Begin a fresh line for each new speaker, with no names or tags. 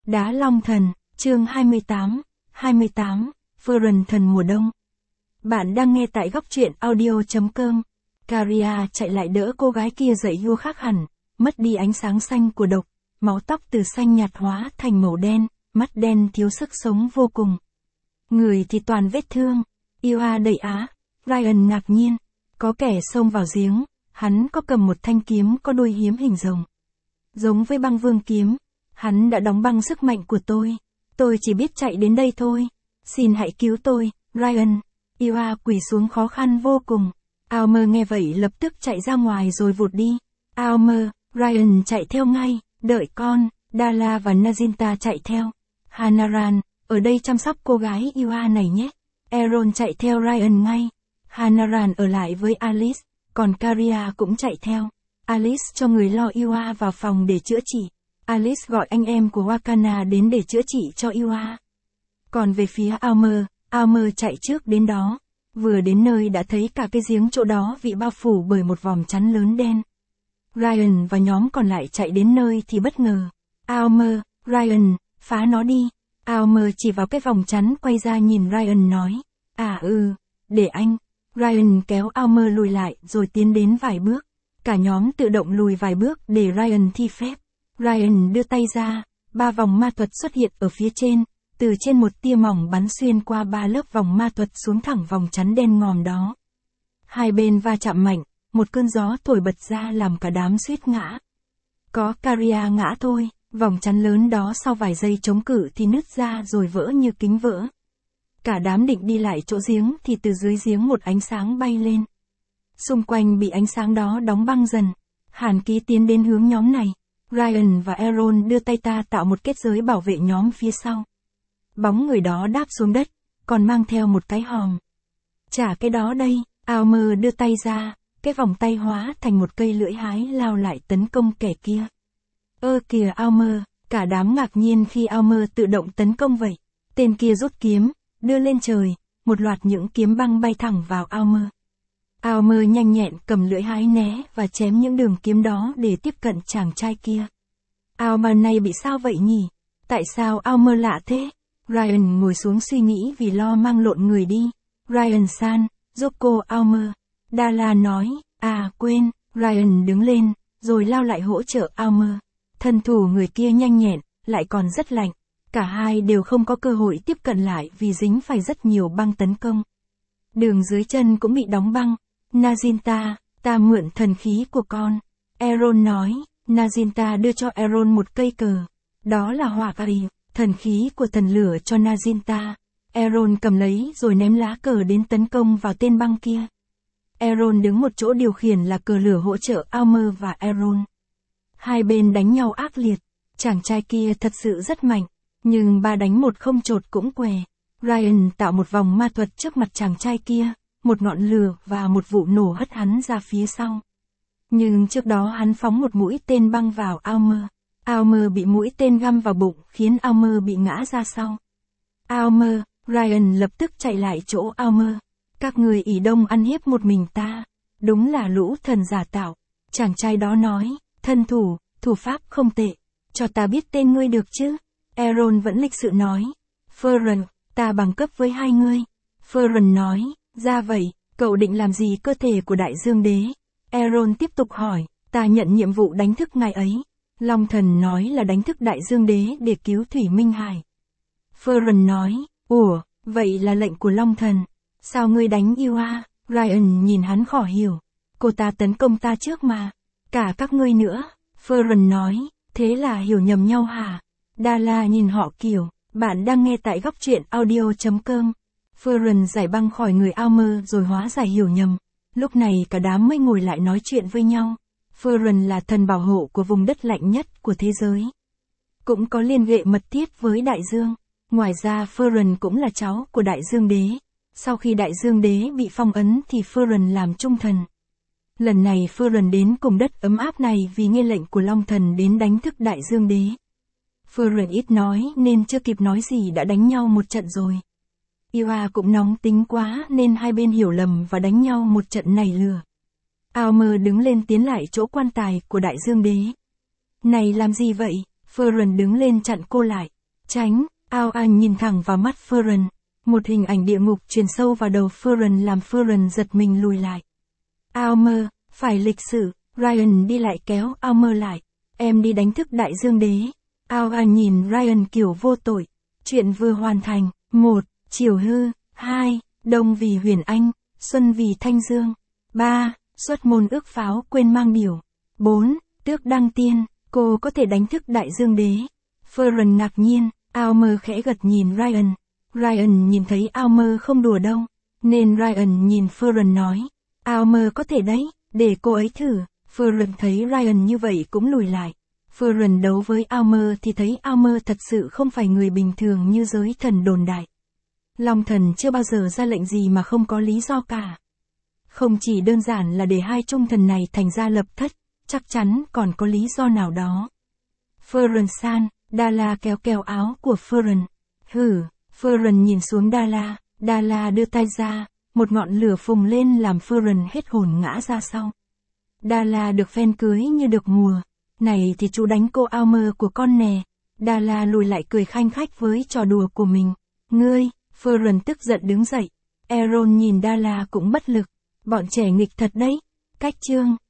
Đá Long Thần, chương 28, Furren thần mùa đông. Bạn đang nghe tại góc truyện audio.com. Caria chạy lại đỡ cô gái kia dậy vua khác hẳn, mất đi ánh sáng xanh của độc, máu tóc từ xanh nhạt hóa thành màu đen, mắt đen thiếu sức sống vô cùng. Người thì toàn vết thương, Ioa đầy á, Ryan ngạc nhiên, có kẻ xông vào giếng, hắn có cầm một thanh kiếm có đuôi hiếm hình rồng. Giống với băng vương kiếm, hắn đã đóng băng sức mạnh của tôi chỉ biết chạy đến đây thôi, xin hãy cứu tôi, Ryan. Ioa quỳ xuống khó khăn vô cùng. Almer nghe vậy lập tức chạy ra ngoài rồi vụt đi. Almer, Ryan chạy theo ngay, đợi con, Dala và Nazinta chạy theo. Hanaran, ở đây chăm sóc cô gái Ioa này nhé. Aaron chạy theo Ryan ngay. Hanaran ở lại với Alice, còn Caria cũng chạy theo. Alice cho người lo Ioa vào phòng để chữa trị. Alice gọi anh em của Wakana đến để chữa trị cho Ioa. Còn về phía Almer chạy trước đến đó. Vừa đến nơi đã thấy cả cái giếng chỗ đó bị bao phủ bởi một vòng chắn lớn đen. Ryan và nhóm còn lại chạy đến nơi thì bất ngờ. Almer, Ryan, phá nó đi. Almer chỉ vào cái vòng chắn quay ra nhìn Ryan nói. Để anh. Ryan kéo Almer lùi lại rồi tiến đến vài bước. Cả nhóm tự động lùi vài bước để Ryan thi phép. Ryan đưa tay ra, 3 vòng ma thuật xuất hiện ở phía trên, từ trên một tia mỏng bắn xuyên qua 3 lớp vòng ma thuật xuống thẳng vòng chắn đen ngòm đó. Hai bên va chạm mạnh, một cơn gió thổi bật ra làm cả đám suýt ngã. Có Caria ngã thôi, vòng chắn lớn đó sau vài giây chống cự thì nứt ra rồi vỡ như kính vỡ. Cả đám định đi lại chỗ giếng thì từ dưới giếng một ánh sáng bay lên. Xung quanh bị ánh sáng đó đóng băng dần. Hàn Ký tiến đến hướng nhóm này. Ryan và Aaron đưa tay tạo một kết giới bảo vệ nhóm phía sau. Bóng người đó đáp xuống đất, còn mang theo một cái hòm. Trả cái đó đây, Almer đưa tay ra, cái vòng tay hóa thành một cây lưỡi hái lao lại tấn công kẻ kia. Kìa Almer, cả đám ngạc nhiên khi Almer tự động tấn công vậy. Tên kia rút kiếm, đưa lên trời, một loạt những kiếm băng bay thẳng vào Almer. Almer nhanh nhẹn cầm lưỡi hái né và chém những đường kiếm đó để tiếp cận chàng trai kia. Almer này bị sao vậy nhỉ? Tại sao Almer lạ thế? Ryan ngồi xuống suy nghĩ vì lo mang lộn người đi. Ryan-san, giúp cô Almer. Dala nói, quên, Ryan đứng lên, rồi lao lại hỗ trợ Almer. Thân thủ người kia nhanh nhẹn, lại còn rất lạnh. Cả hai đều không có cơ hội tiếp cận lại vì dính phải rất nhiều băng tấn công. Đường dưới chân cũng bị đóng băng. Nazinta, ta mượn thần khí của con. Aaron nói, Nazinta đưa cho Aaron một cây cờ. Đó là hỏa cari, thần khí của thần lửa cho Nazinta. Aaron cầm lấy rồi ném lá cờ đến tấn công vào tên băng kia. Aaron đứng một chỗ điều khiển là cờ lửa hỗ trợ Almer và Aaron. Hai bên đánh nhau ác liệt. Chàng trai kia thật sự rất mạnh, nhưng 3 đánh 1 không chột cũng què. Ryan tạo một vòng ma thuật trước mặt chàng trai kia, một ngọn lửa và một vụ nổ hất hắn ra phía sau. Nhưng trước đó hắn phóng một mũi tên băng vào Almer. Almer bị mũi tên găm vào bụng khiến Almer bị ngã ra sau. Almer, Ryan lập tức chạy lại chỗ Almer. Các người ỷ đông ăn hiếp một mình ta. Đúng là lũ thần giả tạo. Chàng trai đó nói, thân thủ pháp không tệ. Cho ta biết tên ngươi được chứ? Aaron vẫn lịch sự nói. Furren, ta bằng cấp với hai ngươi. Furren nói, ra vậy, cậu định làm gì cơ thể của đại dương đế? Aaron tiếp tục hỏi, ta nhận nhiệm vụ đánh thức ngài ấy. Long thần nói là đánh thức đại dương đế để cứu Thủy Minh Hải. Furren nói, vậy là lệnh của Long thần. Sao ngươi đánh Ioa? Ryan nhìn hắn khó hiểu. Cô ta tấn công ta trước mà. Cả các ngươi nữa. Furren nói, thế là hiểu nhầm nhau hả? Dala nhìn họ kiểu, bạn đang nghe tại góc truyện audio.com. Furren giải băng khỏi người Almer rồi hóa giải hiểu nhầm. Lúc này cả đám mới ngồi lại nói chuyện với nhau. Furren là thần bảo hộ của vùng đất lạnh nhất của thế giới. Cũng có liên hệ mật thiết với đại dương. Ngoài ra Furren cũng là cháu của đại dương đế. Sau khi đại dương đế bị phong ấn thì Furren làm trung thần. Lần này Furren đến cùng đất ấm áp này vì nghe lệnh của Long thần đến đánh thức đại dương đế. Furren ít nói nên chưa kịp nói gì đã đánh nhau một trận rồi. Ioa cũng nóng tính quá nên hai bên hiểu lầm và đánh nhau một trận nảy lửa. Almer đứng lên tiến lại chỗ quan tài của đại dương đế. Này làm gì vậy? Furren đứng lên chặn cô lại. Tránh, Ao Anh nhìn thẳng vào mắt Furren. Một hình ảnh địa ngục truyền sâu vào đầu Furren làm Furren giật mình lùi lại. Almer, phải lịch sự, Ryan đi lại kéo Almer lại. Em đi đánh thức đại dương đế. Ao Anh nhìn Ryan kiểu vô tội. Chuyện vừa hoàn thành. 1. Chiều hư. 2. Đông vì huyền anh, xuân vì thanh dương. 3. Xuất môn ước pháo quên mang điểu. 4. Tước đăng tiên, cô có thể đánh thức đại dương đế. Furren ngạc nhiên, Almer khẽ gật nhìn Ryan. Ryan nhìn thấy Almer không đùa đâu, nên Ryan nhìn Furren nói. Almer có thể đấy, để cô ấy thử. Furren thấy Ryan như vậy cũng lùi lại. Furren đấu với Almer thì thấy Almer thật sự không phải người bình thường như giới thần đồn đại. Long thần chưa bao giờ ra lệnh gì mà không có lý do cả. Không chỉ đơn giản là để hai trung thần này thành ra lập thất, chắc chắn còn có lý do nào đó. Furren-san, Dala kéo kéo áo của Furren. Hử, Furren nhìn xuống Dala, Dala đưa tay ra, một ngọn lửa phùng lên làm Furren hết hồn ngã ra sau. Dala được phen cưới như được mùa. Này thì chú đánh cô Almer của con nè. Dala lùi lại cười khanh khách với trò đùa của mình. Ngươi, Furren tức giận đứng dậy. Aaron nhìn Dala cũng bất lực. Bọn trẻ nghịch thật đấy. Cách chương.